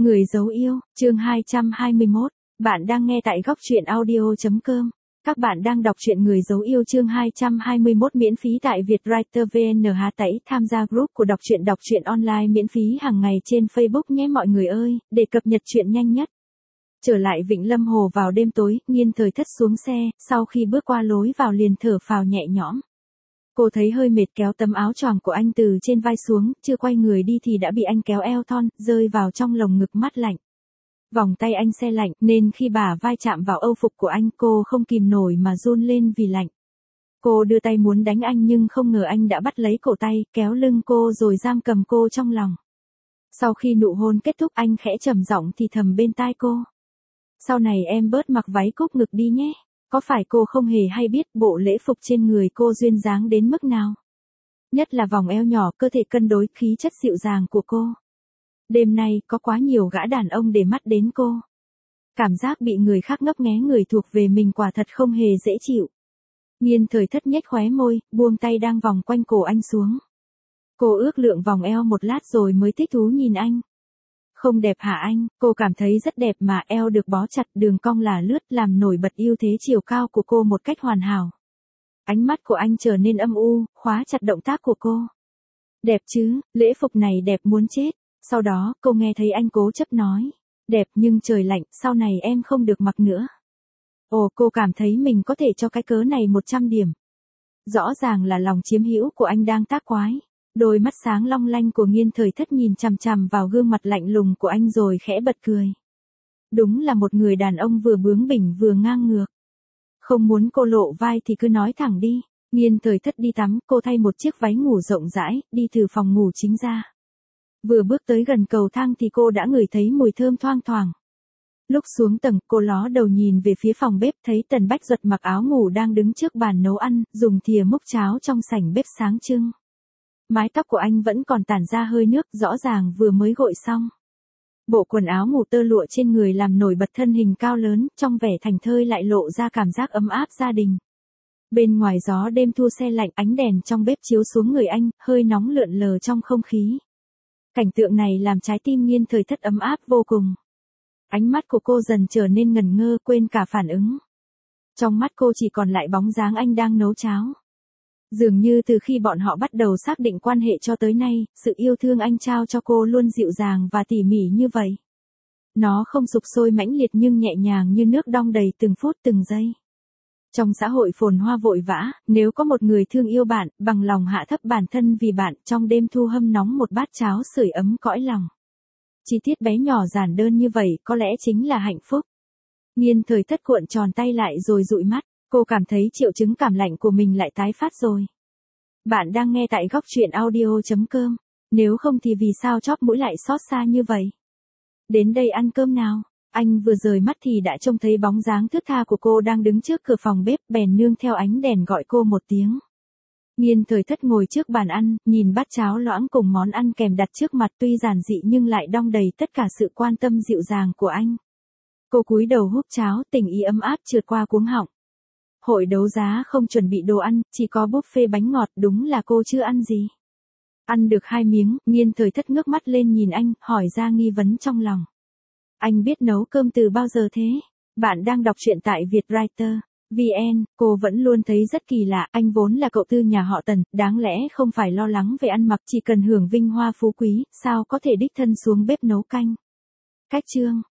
Người dấu yêu, chương 221. Bạn đang nghe tại góc truyện audio.com. Các bạn đang đọc truyện Người dấu yêu chương 221 miễn phí tại Vietwriter VN. Tẩy tham gia group của đọc truyện online miễn phí hàng ngày trên Facebook nhé mọi người ơi, để cập nhật truyện nhanh nhất. Trở lại Vịnh Lâm Hồ vào đêm tối, Nghiên Thời Thất xuống xe, sau khi bước qua lối vào liền thở phào nhẹ nhõm. Cô thấy hơi mệt kéo tấm áo choàng của anh từ trên vai xuống, chưa quay người đi thì đã bị anh kéo eo thon, rơi vào trong lồng ngực mát lạnh. Vòng tay anh se lạnh, nên khi bả vai chạm vào âu phục của anh cô không kìm nổi mà run lên vì lạnh. Cô đưa tay muốn đánh anh nhưng không ngờ anh đã bắt lấy cổ tay, kéo lưng cô rồi giam cầm cô trong lòng. Sau khi nụ hôn kết thúc anh khẽ trầm giọng thì thầm bên tai cô. Sau này em bớt mặc váy cúc ngực đi nhé. Có phải cô không hề hay biết bộ lễ phục trên người cô duyên dáng đến mức nào? Nhất là vòng eo nhỏ, cơ thể cân đối, khí chất dịu dàng của cô. Đêm nay có quá nhiều gã đàn ông để mắt đến cô. Cảm giác bị người khác ngấp nghé người thuộc về mình quả thật không hề dễ chịu. Nghiên Thời Thất nhếch khóe môi, buông tay đang vòng quanh cổ anh xuống. Cô ước lượng vòng eo một lát rồi mới thích thú nhìn anh. Không đẹp hả anh? Cô cảm thấy rất đẹp mà, eo được bó chặt, đường cong là lướt làm nổi bật ưu thế chiều cao của cô một cách hoàn hảo. Ánh mắt của anh trở nên âm u, khóa chặt động tác của cô. Đẹp chứ, lễ phục này đẹp muốn chết. Sau đó, cô nghe thấy anh cố chấp nói. Đẹp nhưng trời lạnh, sau này em không được mặc nữa. Ồ, cô cảm thấy mình có thể cho cái cớ này 100 điểm. Rõ ràng là lòng chiếm hữu của anh đang tác quái. Đôi mắt sáng long lanh của Nghiên Thời Thất nhìn chằm chằm vào gương mặt lạnh lùng của anh rồi khẽ bật cười. Đúng là một người đàn ông vừa bướng bỉnh vừa ngang ngược. Không muốn cô lộ vai thì cứ nói thẳng đi. Nghiên Thời Thất đi tắm, cô thay một chiếc váy ngủ rộng rãi, đi từ phòng ngủ chính ra. Vừa bước tới gần cầu thang thì cô đã ngửi thấy mùi thơm thoang thoảng. Lúc xuống tầng, cô ló đầu nhìn về phía phòng bếp, thấy Tần Bách Duật mặc áo ngủ đang đứng trước bàn nấu ăn, dùng thìa múc cháo trong sảnh bếp sáng trưng. Mái tóc của anh vẫn còn tản ra hơi nước, rõ ràng vừa mới gội xong. Bộ quần áo ngủ tơ lụa trên người làm nổi bật thân hình cao lớn, trong vẻ thảnh thơi lại lộ ra cảm giác ấm áp gia đình. Bên ngoài gió đêm thu se lạnh, ánh đèn trong bếp chiếu xuống người anh, hơi nóng lượn lờ trong không khí. Cảnh tượng này làm trái tim Nghiên Thời Thất ấm áp vô cùng. Ánh mắt của cô dần trở nên ngẩn ngơ, quên cả phản ứng. Trong mắt cô chỉ còn lại bóng dáng anh đang nấu cháo. Dường như từ khi bọn họ bắt đầu xác định quan hệ cho tới nay, sự yêu thương anh trao cho cô luôn dịu dàng và tỉ mỉ như vậy. Nó không sục sôi mãnh liệt nhưng nhẹ nhàng như nước đong đầy từng phút từng giây. Trong xã hội phồn hoa vội vã, nếu có một người thương yêu bạn, bằng lòng hạ thấp bản thân vì bạn, trong đêm thu hâm nóng một bát cháo sưởi ấm cõi lòng. Chi tiết bé nhỏ giản đơn như vậy có lẽ chính là hạnh phúc. Nghiên Thời Thất cuộn tròn tay lại rồi dụi mắt. Cô cảm thấy triệu chứng cảm lạnh của mình lại tái phát rồi. Bạn đang nghe tại góc truyện audio.com. Nếu không thì vì sao chóp mũi lại xót xa như vậy? Đến đây ăn cơm nào. Anh vừa rời mắt thì đã trông thấy bóng dáng thướt tha của cô đang đứng trước cửa phòng bếp, bèn nương theo ánh đèn gọi cô một tiếng. Nghiên Thời Thất ngồi trước bàn ăn, nhìn bát cháo loãng cùng món ăn kèm đặt trước mặt, tuy giản dị nhưng lại đong đầy tất cả sự quan tâm dịu dàng của anh. Cô cúi đầu húp cháo, tình ý ấm áp trượt qua cuống họng. Hội đấu giá không chuẩn bị đồ ăn, chỉ có buffet bánh ngọt, đúng là cô chưa ăn gì. Ăn được 2 miếng, Nghiên Thời Thất ngước mắt lên nhìn anh, hỏi ra nghi vấn trong lòng. Anh biết nấu cơm từ bao giờ thế? Bạn đang đọc truyện tại Vietwriter VN. Cô vẫn luôn thấy rất kỳ lạ, anh vốn là cậu tư nhà họ Tần, đáng lẽ không phải lo lắng về ăn mặc, chỉ cần hưởng vinh hoa phú quý, sao có thể đích thân xuống bếp nấu canh. Cách chương,